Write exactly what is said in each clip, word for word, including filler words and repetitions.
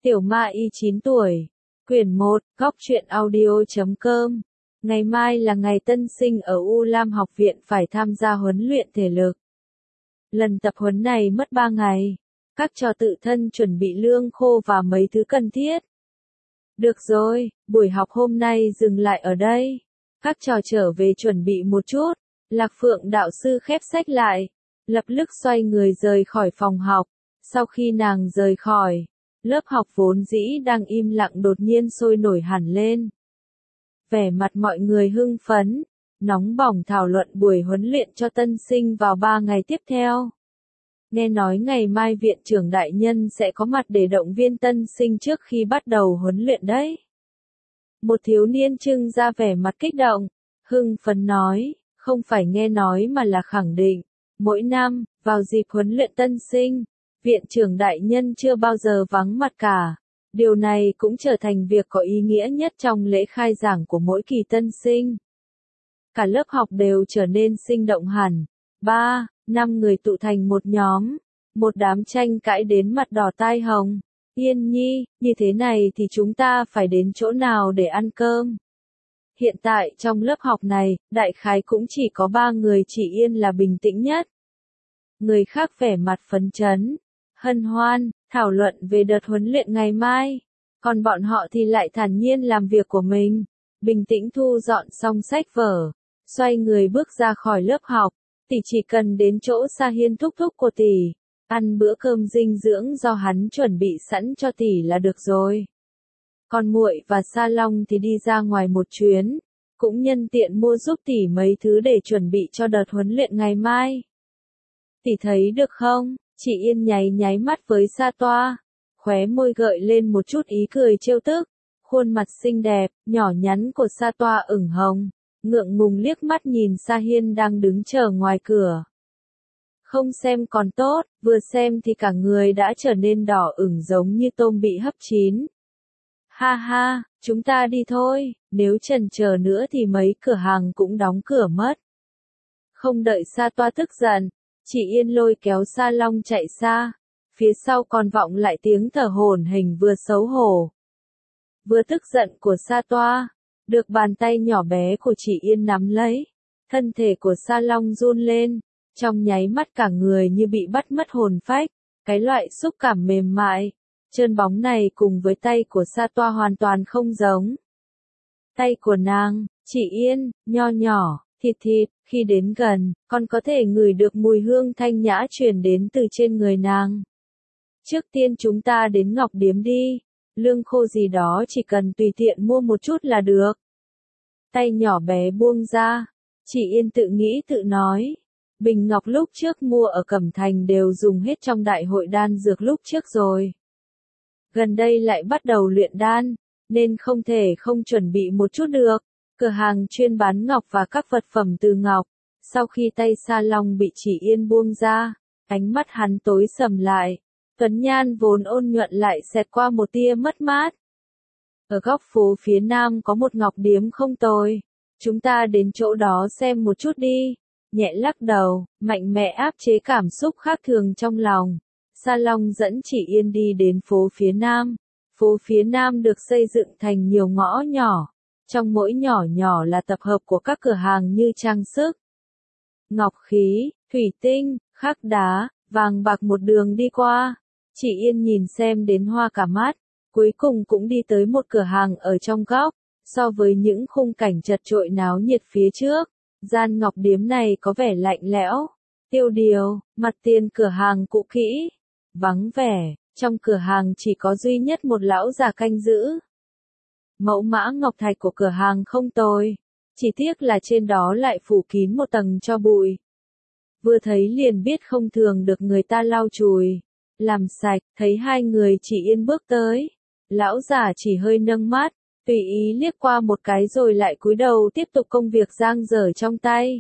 Tiểu Ma Y chín tuổi. Quyển một, góc truyện audio chấm com. Ngày mai là ngày tân sinh ở U Lam học viện phải tham gia huấn luyện thể lực. Lần tập huấn này mất ba ngày. Các trò tự thân chuẩn bị lương khô và mấy thứ cần thiết. Được rồi, buổi học hôm nay dừng lại ở đây. Các trò trở về chuẩn bị một chút. Lạc Phượng đạo sư khép sách lại, lập tức xoay người rời khỏi phòng học. Sau khi nàng rời khỏi, lớp học vốn dĩ đang im lặng đột nhiên sôi nổi hẳn lên. Vẻ mặt mọi người hưng phấn, nóng bỏng thảo luận buổi huấn luyện cho tân sinh vào ba ngày tiếp theo. Nghe nói ngày mai viện trưởng đại nhân sẽ có mặt để động viên tân sinh trước khi bắt đầu huấn luyện đấy. Một thiếu niên trưng ra vẻ mặt kích động, hưng phấn nói, không phải nghe nói mà là khẳng định. Mỗi năm, vào dịp huấn luyện tân sinh, viện trưởng đại nhân chưa bao giờ vắng mặt cả. Điều này cũng trở thành việc có ý nghĩa nhất trong lễ khai giảng của mỗi kỳ tân sinh. Cả lớp học đều trở nên sinh động hẳn. Ba, năm người tụ thành một nhóm. Một đám tranh cãi đến mặt đỏ tai hồng. Yên Nhi, như thế này thì chúng ta phải đến chỗ nào để ăn cơm? Hiện tại trong lớp học này, đại khái cũng chỉ có ba người chị Yên là bình tĩnh nhất. Người khác vẻ mặt phấn chấn, hân hoan, thảo luận về đợt huấn luyện ngày mai. Còn bọn họ thì lại thản nhiên làm việc của mình, bình tĩnh thu dọn xong sách vở, xoay người bước ra khỏi lớp học. Tỷ chỉ cần đến chỗ Sa Hiên thúc thúc của tỷ, ăn bữa cơm dinh dưỡng do hắn chuẩn bị sẵn cho tỷ là được rồi. Còn muội và Sa Long thì đi ra ngoài một chuyến, cũng nhân tiện mua giúp tỷ mấy thứ để chuẩn bị cho đợt huấn luyện ngày mai. Tỷ thấy được không? Chị Yên nháy nháy mắt với Sa Toa, khóe môi gợi lên một chút ý cười trêu tức, khuôn mặt xinh đẹp, nhỏ nhắn của Sa Toa ửng hồng, ngượng ngùng liếc mắt nhìn Sa Hiên đang đứng chờ ngoài cửa. Không xem còn tốt, vừa xem thì cả người đã trở nên đỏ ửng giống như tôm bị hấp chín. Ha ha, chúng ta đi thôi, nếu chần chờ nữa thì mấy cửa hàng cũng đóng cửa mất. Không đợi Sa Toa tức giận, chị Yên lôi kéo Sa Long chạy xa, phía sau còn vọng lại tiếng thở hổn hển vừa xấu hổ, vừa tức giận của Sa Toa, được bàn tay nhỏ bé của chị Yên nắm lấy. Thân thể của Sa Long run lên, trong nháy mắt cả người như bị bắt mất hồn phách, cái loại xúc cảm mềm mại, trơn bóng này cùng với tay của Sa Toa hoàn toàn không giống. Tay của nàng, chị Yên, nho nhỏ, thịt thịt, khi đến gần, còn có thể ngửi được mùi hương thanh nhã truyền đến từ trên người nàng. Trước tiên chúng ta đến Ngọc Điếm đi, lương khô gì đó chỉ cần tùy tiện mua một chút là được. Tay nhỏ bé buông ra, chị Yên tự nghĩ tự nói. Bình ngọc lúc trước mua ở Cẩm Thành đều dùng hết trong đại hội đan dược lúc trước rồi. Gần đây lại bắt đầu luyện đan, nên không thể không chuẩn bị một chút được. Cửa hàng chuyên bán ngọc và các vật phẩm từ ngọc. Sau khi tay Sa Long bị chị Yên buông ra, ánh mắt hắn tối sầm lại. Tuấn nhan vốn ôn nhuận lại xẹt qua một tia mất mát. Ở góc phố phía nam có một ngọc điếm không tồi. Chúng ta đến chỗ đó xem một chút đi. Nhẹ lắc đầu, mạnh mẽ áp chế cảm xúc khác thường trong lòng. Sa Long dẫn chị Yên đi đến phố phía nam. Phố phía nam được xây dựng thành nhiều ngõ nhỏ. Trong mỗi nhỏ nhỏ là tập hợp của các cửa hàng như trang sức, ngọc khí, thủy tinh, khắc đá, vàng bạc một đường đi qua. Chị Yên nhìn xem đến hoa cả mắt, cuối cùng cũng đi tới một cửa hàng ở trong góc. So với những khung cảnh chật chội náo nhiệt phía trước, gian ngọc điếm này có vẻ lạnh lẽo, tiêu điều, mặt tiền cửa hàng cũ kỹ, vắng vẻ, trong cửa hàng chỉ có duy nhất một lão già canh giữ. Mẫu mã ngọc thạch của cửa hàng không tồi, chỉ tiếc là trên đó lại phủ kín một tầng tro bụi. Vừa thấy liền biết không thường được người ta lau chùi, làm sạch. Thấy hai người chị Yên bước tới, lão già chỉ hơi nâng mắt, tùy ý liếc qua một cái rồi lại cúi đầu tiếp tục công việc dang dở trong tay.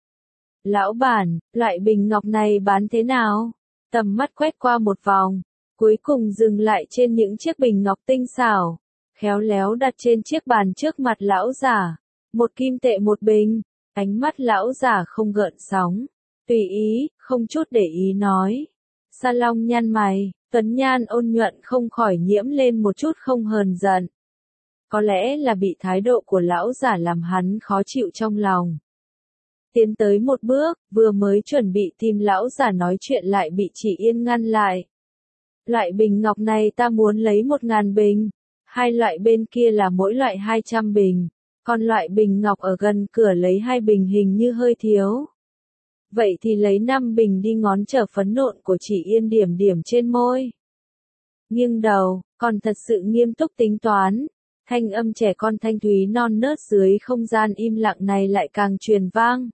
Lão bản, loại bình ngọc này bán thế nào? Tầm mắt quét qua một vòng, cuối cùng dừng lại trên những chiếc bình ngọc tinh xảo, khéo léo đặt trên chiếc bàn trước mặt lão già. Một kim tệ một bình, ánh mắt lão già không gợn sóng, tùy ý, không chút để ý nói. Sa Long nhăn mày, tuấn nhan ôn nhuận không khỏi nhiễm lên một chút không hờn giận. Có lẽ là bị thái độ của lão giả làm hắn khó chịu trong lòng. Tiến tới một bước, vừa mới chuẩn bị tìm lão giả nói chuyện lại bị Chỉ Yên ngăn lại. Loại bình ngọc này ta muốn lấy một ngàn bình, hai loại bên kia là mỗi loại hai trăm bình, còn loại bình ngọc ở gần cửa lấy hai bình hình như hơi thiếu. Vậy thì lấy năm bình đi, ngón trở phấn nộn của Chỉ Yên điểm điểm trên môi. Nghiêng đầu, còn thật sự nghiêm túc tính toán. Thanh âm trẻ con thanh thúy non nớt dưới không gian im lặng này lại càng truyền vang.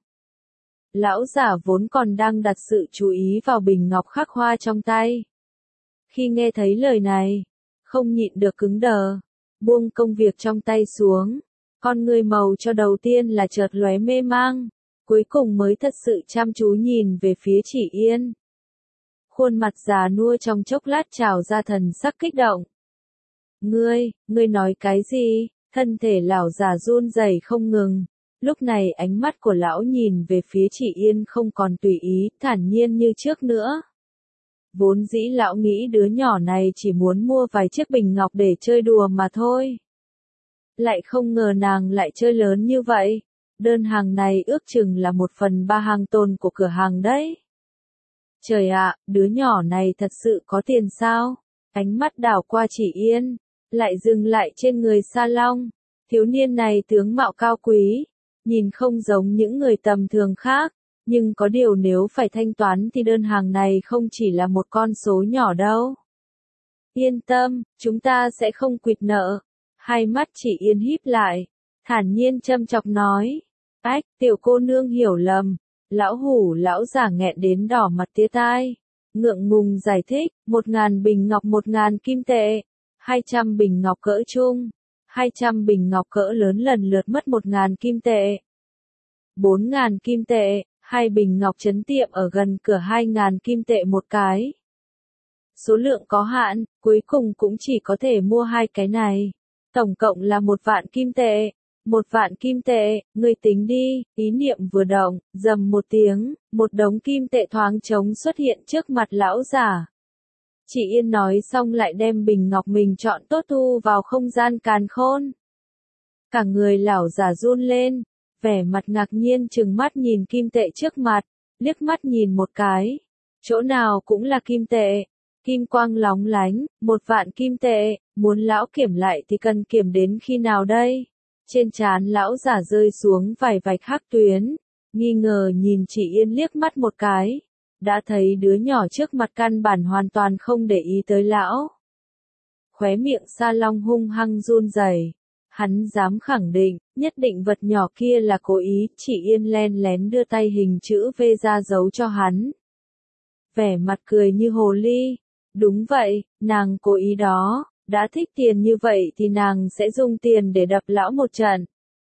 Lão giả vốn còn đang đặt sự chú ý vào bình ngọc khắc hoa trong tay. Khi nghe thấy lời này, không nhịn được cứng đờ, buông công việc trong tay xuống. Con người màu cho đầu tiên là chợt lóe mê mang, cuối cùng mới thật sự chăm chú nhìn về phía Chỉ Yên. Khuôn mặt già nua trong chốc lát trào ra thần sắc kích động. Ngươi, ngươi nói cái gì? Thân thể lão già run rẩy không ngừng. Lúc này ánh mắt của lão nhìn về phía Chỉ Yên không còn tùy ý, thản nhiên như trước nữa. Vốn dĩ lão nghĩ đứa nhỏ này chỉ muốn mua vài chiếc bình ngọc để chơi đùa mà thôi. Lại không ngờ nàng lại chơi lớn như vậy. Đơn hàng này ước chừng là một phần ba hàng tồn của cửa hàng đấy. Trời ạ, đứa nhỏ này thật sự có tiền sao? Ánh mắt đảo qua Chỉ Yên, lại dừng lại trên người Sa Long. Thiếu niên này tướng mạo cao quý, nhìn không giống những người tầm thường khác, nhưng có điều nếu phải thanh toán thì đơn hàng này không chỉ là một con số nhỏ đâu. Yên tâm, chúng ta sẽ không quỵt nợ. Hai mắt Chỉ Yên híp lại, thản nhiên châm chọc nói. Ách, tiểu cô nương hiểu lầm. Lão hủ lão giả nghẹn đến đỏ mặt tía tai. Ngượng ngùng giải thích, một ngàn bình ngọc một ngàn kim tệ, hai trăm bình ngọc cỡ trung, hai trăm bình ngọc cỡ lớn lần lượt mất một ngàn kim tệ. Bốn ngàn kim tệ, hai bình ngọc trấn tiệm ở gần cửa hai ngàn kim tệ một cái. Số lượng có hạn, cuối cùng cũng chỉ có thể mua hai cái này. Tổng cộng là một vạn kim tệ. Một vạn kim tệ, ngươi tính đi, ý niệm vừa động, rầm một tiếng, một đống kim tệ thoáng trống xuất hiện trước mặt lão giả. Chỉ Yên nói xong lại đem bình ngọc mình chọn tốt thu vào không gian càn khôn. Cả người lão giả run lên, vẻ mặt ngạc nhiên trừng mắt nhìn kim tệ trước mặt, liếc mắt nhìn một cái. Chỗ nào cũng là kim tệ, kim quang lóng lánh, một vạn kim tệ, muốn lão kiểm lại thì cần kiểm đến khi nào đây? Trên trán lão giả rơi xuống vài vạch hắc tuyến, nghi ngờ nhìn Chỉ Yên liếc mắt một cái, đã thấy đứa nhỏ trước mặt căn bản hoàn toàn không để ý tới lão. Khóe miệng Sa Long hung hăng run rẩy, hắn dám khẳng định, nhất định vật nhỏ kia là cố ý. Chỉ Yên len lén đưa tay hình chữ V ra giấu cho hắn. Vẻ mặt cười như hồ ly, đúng vậy, nàng cố ý đó. Đã thích tiền như vậy thì nàng sẽ dùng tiền để đập lão một trận.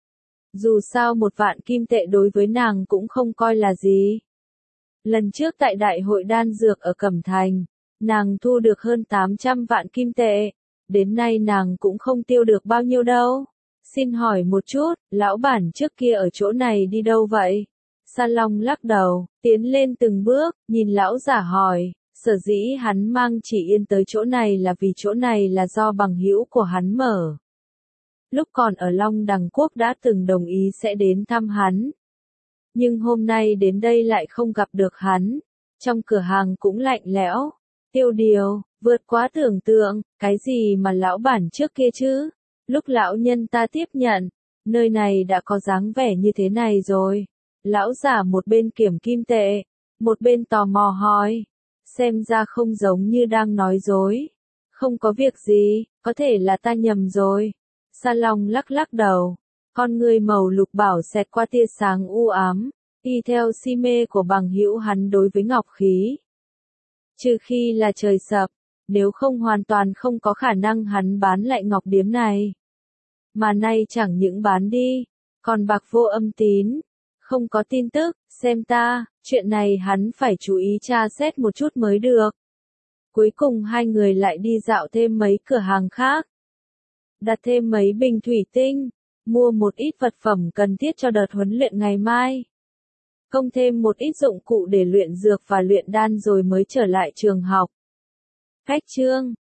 Dù sao một vạn kim tệ đối với nàng cũng không coi là gì. Lần trước tại đại hội đan dược ở Cẩm Thành, nàng thu được hơn tám trăm vạn kim tệ. Đến nay nàng cũng không tiêu được bao nhiêu đâu. Xin hỏi một chút, lão bản trước kia ở chỗ này đi đâu vậy? Sa Long lắc đầu, tiến lên từng bước, nhìn lão giả hỏi. Sở dĩ hắn mang Chỉ Yên tới chỗ này là vì chỗ này là do bằng hữu của hắn mở. Lúc còn ở Long Đằng Quốc đã từng đồng ý sẽ đến thăm hắn. Nhưng hôm nay đến đây lại không gặp được hắn. Trong cửa hàng cũng lạnh lẽo. Tiêu điều, vượt quá tưởng tượng, cái gì mà lão bản trước kia chứ? Lúc lão nhân ta tiếp nhận, nơi này đã có dáng vẻ như thế này rồi. Lão giả một bên kiểm kim tệ, một bên tò mò hỏi. Xem ra không giống như đang nói dối. Không có việc gì, có thể là ta nhầm rồi. Sa Long lắc lắc đầu. Con người màu lục bảo xẹt qua tia sáng u ám, y theo si mê của bằng hữu hắn đối với ngọc khí. Trừ khi là trời sập, nếu không hoàn toàn không có khả năng hắn bán lại ngọc điếm này. Mà nay chẳng những bán đi, còn bạc vô âm tín. Không có tin tức, xem ta, chuyện này hắn phải chú ý tra xét một chút mới được. Cuối cùng hai người lại đi dạo thêm mấy cửa hàng khác. Đặt thêm mấy bình thủy tinh, mua một ít vật phẩm cần thiết cho đợt huấn luyện ngày mai. không thêm một ít dụng cụ để luyện dược và luyện đan rồi mới trở lại trường học. Khách trương